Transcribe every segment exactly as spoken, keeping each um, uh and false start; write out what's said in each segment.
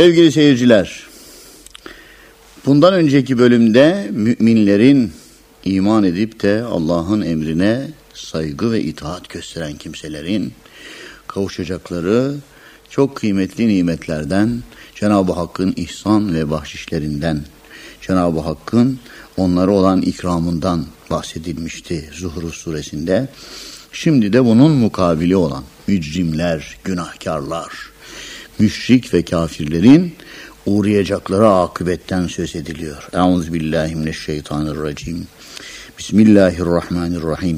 Sevgili seyirciler, bundan önceki bölümde müminlerin iman edip de Allah'ın emrine saygı ve itaat gösteren kimselerin kavuşacakları çok kıymetli nimetlerden, Cenab-ı Hakk'ın ihsan ve bahşişlerinden, Cenab-ı Hakk'ın onlara olan ikramından bahsedilmişti Zuhruf suresinde. Şimdi de bunun mukabili olan mücrimler, günahkarlar, müşrik ve kafirlerin uğrayacakları akıbetten söz ediliyor. Euzubillahimineşşeytanirracim. Bismillahirrahmanirrahim.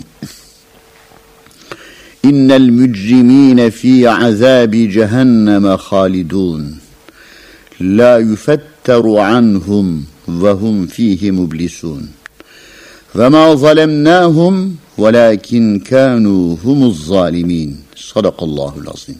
İnnel mücrimine fî azâbi cehenneme halidun. La yufetteru anhum ve hum fîhi mublisun. Ve ma zalemnâhum velâkin kânû humuz zâlimîn. Sadakallahul azim.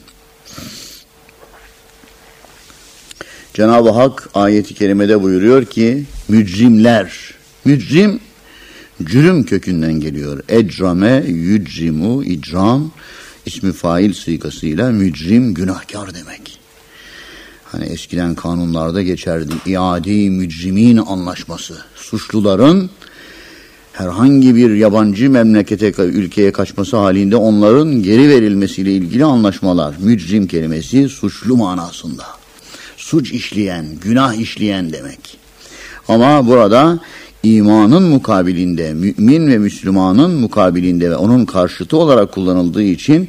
Cenab-ı Hak ayet-i kerimede buyuruyor ki mücrimler, mücrim cürüm kökünden geliyor. Ecrame, yücrimu, icram ismi fail sigasıyla mücrim günahkar demek. Hani eskiden kanunlarda geçerdi iade-i mücrimin anlaşması. Suçluların herhangi bir yabancı memlekete, ülkeye kaçması halinde onların geri verilmesiyle ilgili anlaşmalar. Mücrim kelimesi suçlu manasında. Suç işleyen, günah işleyen demek. Ama burada imanın mukabilinde, mümin ve Müslümanın mukabilinde ve onun karşıtı olarak kullanıldığı için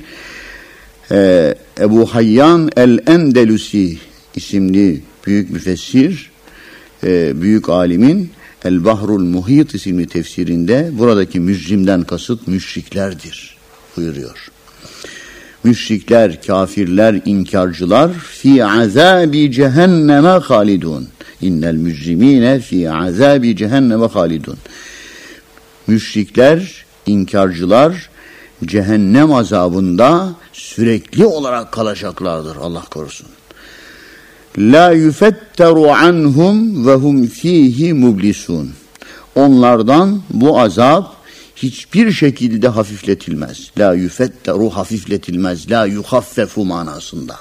e, Ebu Hayyan el-Endelusi isimli büyük müfessir, e, büyük alimin El-Bahrul Muhit isimli tefsirinde buradaki mücrimden kasıt müşriklerdir buyuruyor. Müşrikler, kafirler, inkarcılar fi azabi cehenneme halidun. İnnel mücrimine fi azabi cehenneme halidun. Müşrikler, inkarcılar cehennem azabında sürekli olarak kalacaklardır. Allah korusun. La yufetteru anhum ve hum fihi mublisun. Onlardan bu azap hiçbir şekilde hafifletilmez. La yufetteru hafifletilmez. La yuhaffefu manasında.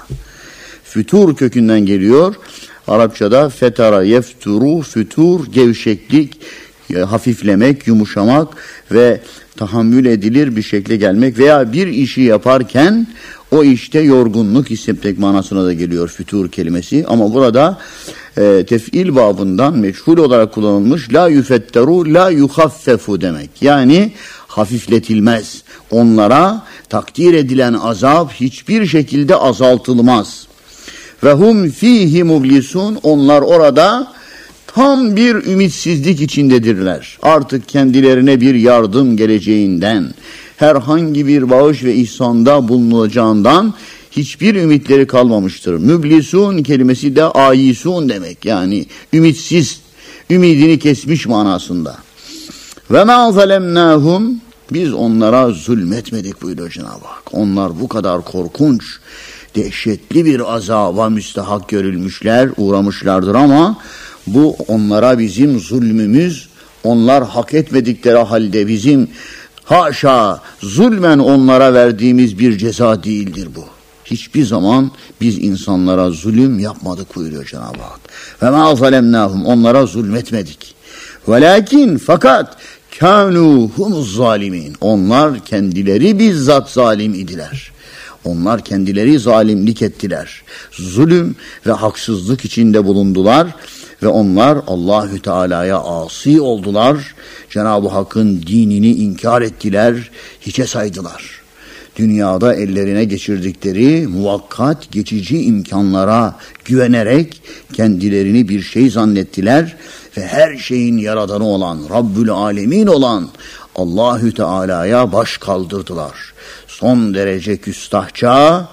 Fütur kökünden geliyor. Arapçada fetara yefturu, fütur, gevşeklik, hafiflemek, yumuşamak ve tahammül edilir bir şekle gelmek veya bir işi yaparken o işte yorgunluk hissetmek manasına da geliyor fütur kelimesi. Ama burada e, tef'il babından meçhul olarak kullanılmış la yufetteru, la yuhaffefu demek. Yani hafifletilmez. Onlara takdir edilen azap hiçbir şekilde azaltılmaz. Ve hum fihi mublisun. Onlar orada tam bir ümitsizlik içindedirler. Artık kendilerine bir yardım geleceğinden, herhangi bir bağış ve ihsanda bulunacağından hiçbir ümitleri kalmamıştır. Müblisun kelimesi de ayisun demek. Yani ümitsiz, ümidini kesmiş manasında. Ve ma zalemnahum, biz onlara zulmetmedik buyuruyor Cenab-ı Hak. Onlar bu kadar korkunç, dehşetli bir azaba müstahak görülmüşler, uğramışlardır ama bu onlara bizim zulmümüz, onlar hak etmedikleri halde bizim haşa zulmen onlara verdiğimiz bir ceza değildir bu. Hiçbir zaman biz insanlara zulüm yapmadık buyuruyor Cenab-ı Hak. Ve ma zalemnahum, onlara zulmetmedik. Velakin fakat kânû humuz zalimin, onlar kendileri bizzat zalim idiler. Onlar kendileri zalimlik ettiler. Zulüm ve haksızlık içinde bulundular ve onlar Allahü Teala'ya asi oldular. Cenab-ı Hakk'ın dinini inkar ettiler, hiçe saydılar. Dünyada ellerine geçirdikleri muvakkat, geçici imkanlara güvenerek kendilerini bir şey zannettiler ve her şeyin yaradanı olan, Rabbül Alemin olan Allahü Teala'ya baş kaldırdılar. Son derece küstahça,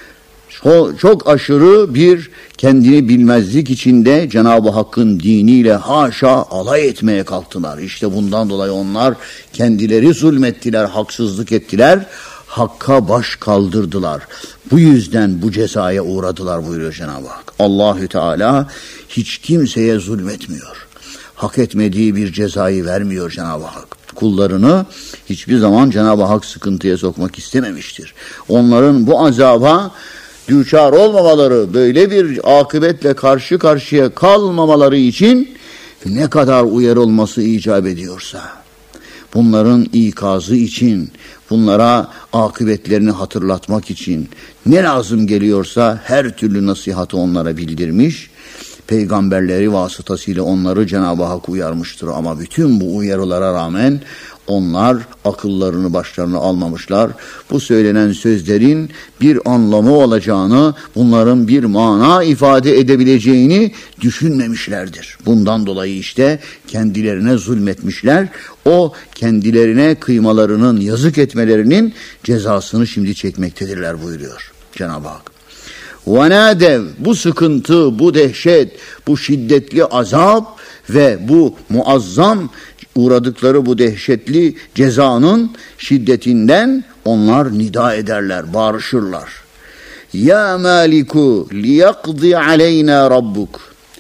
çok, çok aşırı bir kendini bilmezlik içinde Cenab-ı Hakk'ın diniyle haşa alay etmeye kalktılar. İşte bundan dolayı onlar kendileri zulmettiler, haksızlık ettiler, Hakk'a baş kaldırdılar. Bu yüzden bu cezaya uğradılar buyuruyor Cenab-ı Hak. Allahü Teala hiç kimseye zulmetmiyor. Hak etmediği bir cezayı vermiyor Cenab-ı Hak. Kullarını hiçbir zaman Cenab-ı Hak sıkıntıya sokmak istememiştir. Onların bu azaba düçar olmamaları, böyle bir akıbetle karşı karşıya kalmamaları için ne kadar uyarı olması icap ediyorsa, bunların ikazı için, bunlara akıbetlerini hatırlatmak için ne lazım geliyorsa her türlü nasihatı onlara bildirmiş, peygamberleri vasıtasıyla onları Cenab-ı Hak uyarmıştır. Ama bütün bu uyarılara rağmen onlar akıllarını başlarına almamışlar. Bu söylenen sözlerin bir anlamı olacağını, bunların bir mana ifade edebileceğini düşünmemişlerdir. Bundan dolayı işte kendilerine zulmetmişler. O kendilerine kıymalarının, yazık etmelerinin cezasını şimdi çekmektedirler buyuruyor Cenab-ı Hak. وَنَادَوْ Bu sıkıntı, bu dehşet, bu şiddetli azap ve bu muazzam uğradıkları bu dehşetli cezanın şiddetinden onlar nida ederler, bağırışırlar. Ya Maliku liyaqdi aleyna rabbuk.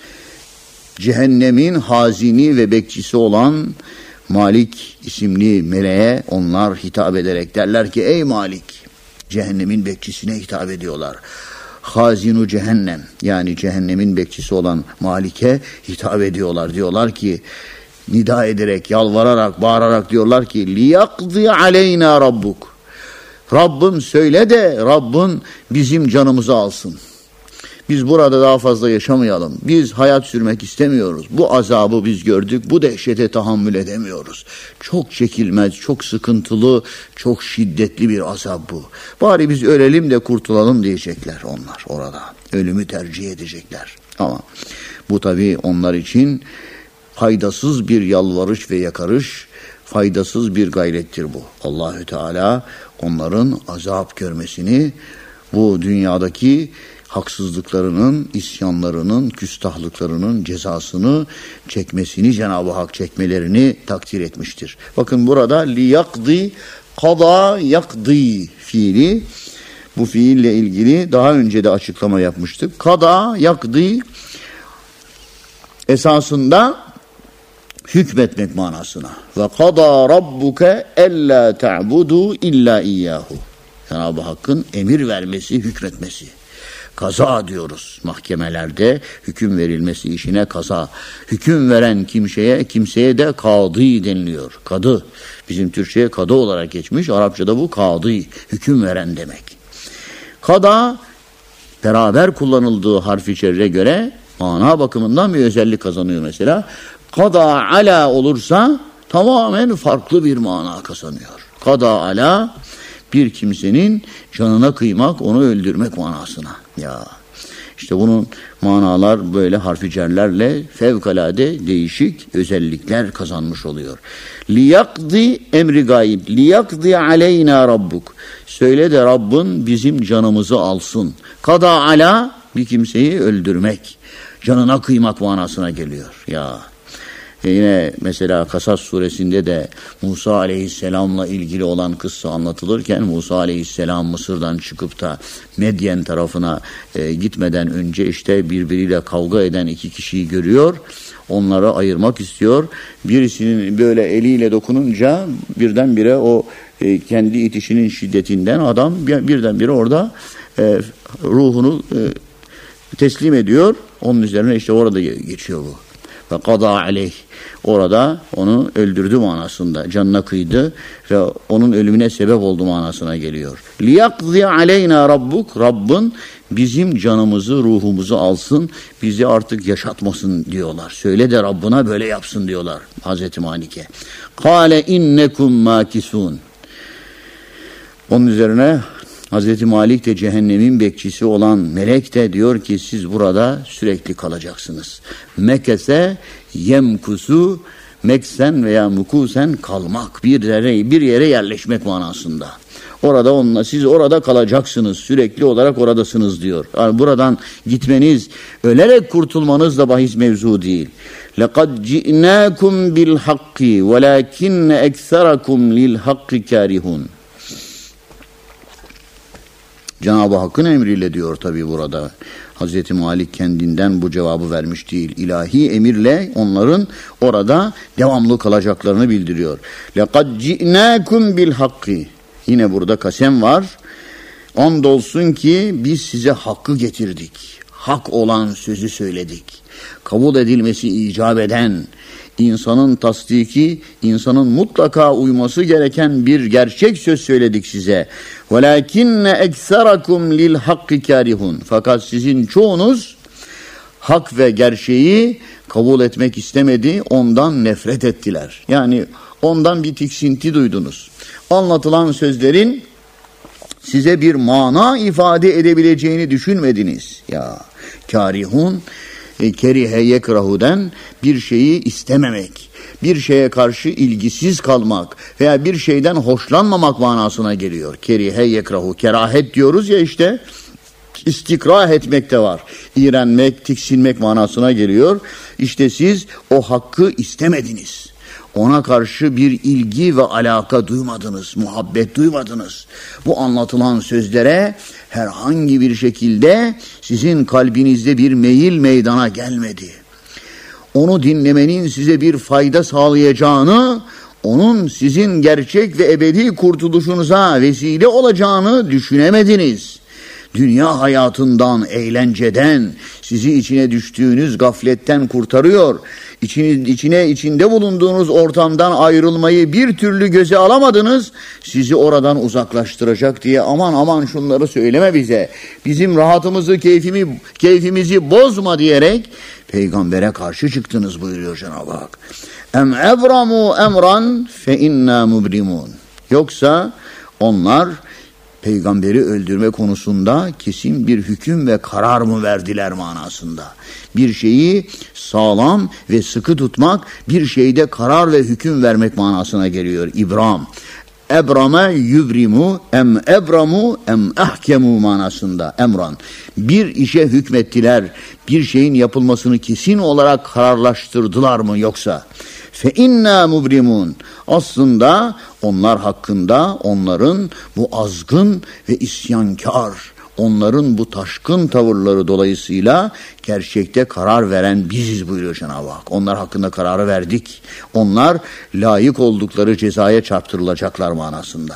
Cehennemin hazini ve bekçisi olan Malik isimli meleğe onlar hitap ederek derler ki ey Malik, cehennemin bekçisine hitap ediyorlar. Hazinu cehennem, yani cehennemin bekçisi olan Malik'e hitap ediyorlar. Diyorlar ki, nida ederek, yalvararak, bağırarak diyorlar ki liyaqdi aleyna rabbuk. Rabbim söyle de Rabbin bizim canımızı alsın. Biz burada daha fazla yaşamayalım. Biz hayat sürmek istemiyoruz. Bu azabı biz gördük. Bu dehşete tahammül edemiyoruz. Çok çekilmez, çok sıkıntılı, çok şiddetli bir azap bu. Bari biz ölelim de kurtulalım diyecekler onlar orada. Ölümü tercih edecekler. Ama bu tabii onlar için faydasız bir yalvarış ve yakarış, faydasız bir gayrettir bu. Allahü Teala onların azap görmesini, bu dünyadaki haksızlıklarının, isyanlarının, küstahlıklarının cezasını çekmesini, Cenab-ı Hak çekmelerini takdir etmiştir. Bakın burada liyakdi, kada yakdi fiili, bu fiille ilgili daha önce de açıklama yapmıştık. Kada yakdi esasında hükmetmek manasına. Ve kada rabbuke ella ta'budu illa iyyahu. Cenab-ı Hakk'ın emir vermesi, hükmetmesi. Kaza diyoruz mahkemelerde, hüküm verilmesi işine kaza. Hüküm veren kimseye, kimseye de kadı deniliyor. Kadı. Bizim Türkçe'ye kadı olarak geçmiş. Arapçada bu kadı, hüküm veren demek. Kada beraber kullanıldığı harf-i cerre göre mana bakımından bir özellik kazanıyor mesela. Kada ala olursa tamamen farklı bir mana kazanıyor. Kada ala bir kimsenin canına kıymak, onu öldürmek manasına. Ya işte bunun manalar böyle harf-i cerlerle fevkalade değişik özellikler kazanmış oluyor. Liyakdi emri gayb, liyakdi aleyna rabbuk. Söyle de Rabbin bizim canımızı alsın. Kada ala bir kimseyi öldürmek, canına kıymak manasına geliyor. Ya E yine mesela Kasas suresinde de Musa aleyhisselamla ilgili olan kıssa anlatılırken Musa aleyhisselam Mısır'dan çıkıp da Medyen tarafına e, gitmeden önce işte birbiriyle kavga eden iki kişiyi görüyor. Onları ayırmak istiyor. Birisinin böyle eliyle dokununca birdenbire o e, kendi itişinin şiddetinden adam birdenbire orada e, ruhunu e, teslim ediyor. Onun üzerine işte orada geçiyor bu. Ve kada aleyh. Orada onu öldürdü manasında. Canına kıydı ve onun ölümüne sebep oldu manasına geliyor. Liyakzi aleyna rabbuk. Rabbin bizim canımızı, ruhumuzu alsın. Bizi artık yaşatmasın diyorlar. Söyle de Rabbına böyle yapsın diyorlar Hazreti Malik'e. Kale innekum makisun. Onun üzerine Hazreti Malik de cehennemin bekçisi olan melek de diyor ki siz burada sürekli kalacaksınız. Mekese yemkusu, meksen veya mukusen kalmak, bir yere bir yere yerleşmek manasında. Orada onunla siz orada kalacaksınız, sürekli olarak oradasınız diyor. Yani buradan gitmeniz, ölerek kurtulmanız da bahis mevzu değil. لَقَدْ جِئْنَاكُمْ بِالْحَقِّ وَلَاكِنَّ اَكْثَرَكُمْ لِلْحَقِّ كَارِهُونَ. Cenab-ı Hakk'ın emriyle diyor tabi burada. Hazreti Malik kendinden bu cevabı vermiş değil. İlahi emirle onların orada devamlı kalacaklarını bildiriyor. لَقَدْ جِئْنَاكُمْ بِالْحَقِّ. Yine burada kasem var. Andolsun ki biz size hakkı getirdik. Hak olan sözü söyledik. Kabul edilmesi icap eden, insanın tasdiki, insanın mutlaka uyması gereken bir gerçek söz söyledik size. وَلَاكِنَّ اَكْثَرَكُمْ لِلْحَقِّ كَارِهُونَ Fakat sizin çoğunuz hak ve gerçeği kabul etmek istemedi, ondan nefret ettiler. Yani ondan bir tiksinti duydunuz. Anlatılan sözlerin size bir mana ifade edebileceğini düşünmediniz. Ya karihun, e, kerihe yekrahu'den bir şeyi istememek, bir şeye karşı ilgisiz kalmak veya bir şeyden hoşlanmamak manasına geliyor. Kerihe yekrahu, kerahet diyoruz ya işte, istikrah etmek de var. İğrenmek, tiksinmek manasına geliyor. İşte siz o hakkı istemediniz. Ona karşı bir ilgi ve alaka duymadınız, muhabbet duymadınız. Bu anlatılan sözlere herhangi bir şekilde sizin kalbinizde bir meyil meydana gelmedi. Onu dinlemenin size bir fayda sağlayacağını, onun sizin gerçek ve ebedi kurtuluşunuza vesile olacağını düşünemediniz. Dünya hayatından, eğlenceden, sizi içine düştüğünüz gafletten kurtarıyor. İçine, içine içinde bulunduğunuz ortamdan ayrılmayı bir türlü göze alamadınız. Sizi oradan uzaklaştıracak diye aman aman şunları söyleme bize. Bizim rahatımızı, keyfimi, keyfimizi bozma diyerek peygambere karşı çıktınız buyuruyor Cenab-ı Hak. Em evramu emran fe inna mubrimun. Yoksa onlar peygamberi öldürme konusunda kesin bir hüküm ve karar mı verdiler manasında. Bir şeyi sağlam ve sıkı tutmak, bir şeyde karar ve hüküm vermek manasına geliyor. İbram. Ebrame yubrimu em ebramu em ahkemu manasında emran. Bir işe hükmettiler, bir şeyin yapılmasını kesin olarak kararlaştırdılar mı yoksa? Fe inna mubrimun. Aslında onlar hakkında, onların bu azgın ve isyankar, onların bu taşkın tavırları dolayısıyla gerçekte karar veren biziz buyuruyor Cenab-ı Hak. Onlar hakkında kararı verdik. Onlar layık oldukları cezaya çarptırılacaklar manasında.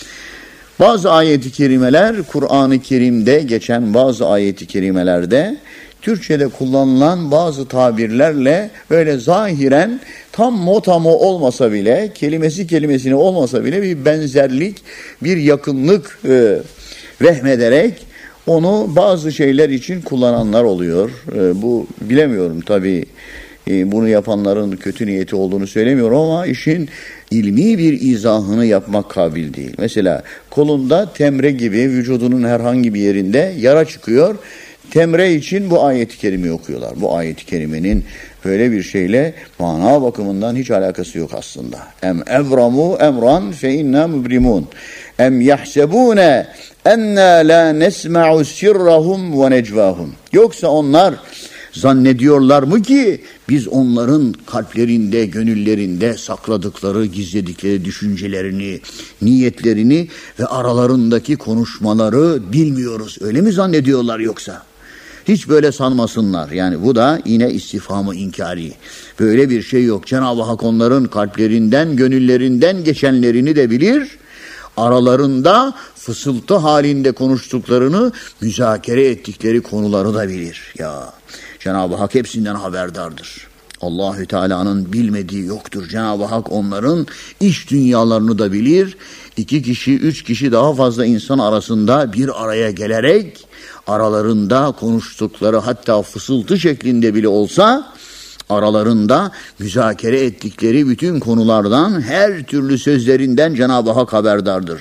Bazı ayet-i kerimeler, Kur'an-ı Kerim'de geçen bazı ayet-i kerimelerde Türkçe'de kullanılan bazı tabirlerle böyle zahiren tam motamo olmasa bile, kelimesi kelimesine olmasa bile bir benzerlik, bir yakınlık e, vehmederek onu bazı şeyler için kullananlar oluyor. E, bu bilemiyorum tabii, e, bunu yapanların kötü niyeti olduğunu söylemiyorum ama işin ilmi bir izahını yapmak kabil değil. Mesela kolunda temre gibi vücudunun herhangi bir yerinde yara çıkıyor. Temre için bu ayet-i kerimeyi okuyorlar. Bu ayet-i kerimenin böyle bir şeyle mana bakımından hiç alakası yok aslında. Em evramu emran fe inna mubrimun. Em yahsebune enna la nesma'u sirrahum ve necvahum. Yoksa onlar zannediyorlar mı ki biz onların kalplerinde, gönüllerinde sakladıkları, gizledikleri düşüncelerini, niyetlerini ve aralarındaki konuşmaları bilmiyoruz. Öyle mi zannediyorlar yoksa? Hiç böyle sanmasınlar. Yani bu da yine istifhamı inkari. Böyle bir şey yok. Cenab-ı Hak onların kalplerinden, gönüllerinden geçenlerini de bilir. Aralarında fısıltı halinde konuştuklarını, müzakere ettikleri konuları da bilir. Ya Cenab-ı Hak hepsinden haberdardır. Allahü Teala'nın bilmediği yoktur. Cenab-ı Hak onların iç dünyalarını da bilir. İki kişi, üç kişi daha fazla insan arasında bir araya gelerek aralarında konuştukları, hatta fısıltı şeklinde bile olsa aralarında müzakere ettikleri bütün konulardan, her türlü sözlerinden Cenab-ı Hak haberdardır.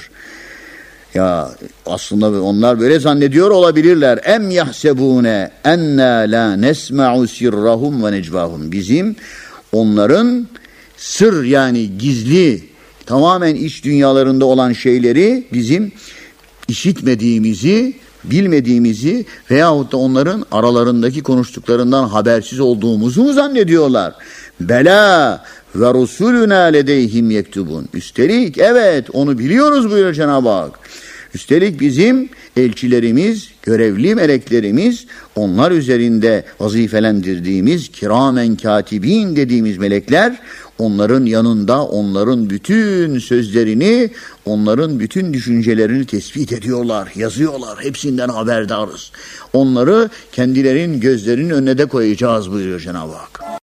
Ya aslında onlar böyle zannediyor olabilirler. Em yahsebune enna la nesma'u sirrahum ve necvahum. Bizim onların sır, yani gizli, tamamen iç dünyalarında olan şeyleri bizim işitmediğimizi, bilmediğimizi veyahut da onların aralarındaki konuştuklarından habersiz olduğumuzu mu zannediyorlar? Bela ve rusuluna ledeyhim yektubun. Üstelik evet, onu biliyoruz buyuruyor Cenab-ı Hak. Üstelik bizim elçilerimiz, görevli meleklerimiz, onlar üzerinde vazifelendirdiğimiz kiramen katibin dediğimiz melekler, onların yanında onların bütün sözlerini, onların bütün düşüncelerini tespit ediyorlar, yazıyorlar. Hepsinden haberdarız. Onları kendilerinin gözlerinin önüne de koyacağız buyuruyor Cenab-ı Hak.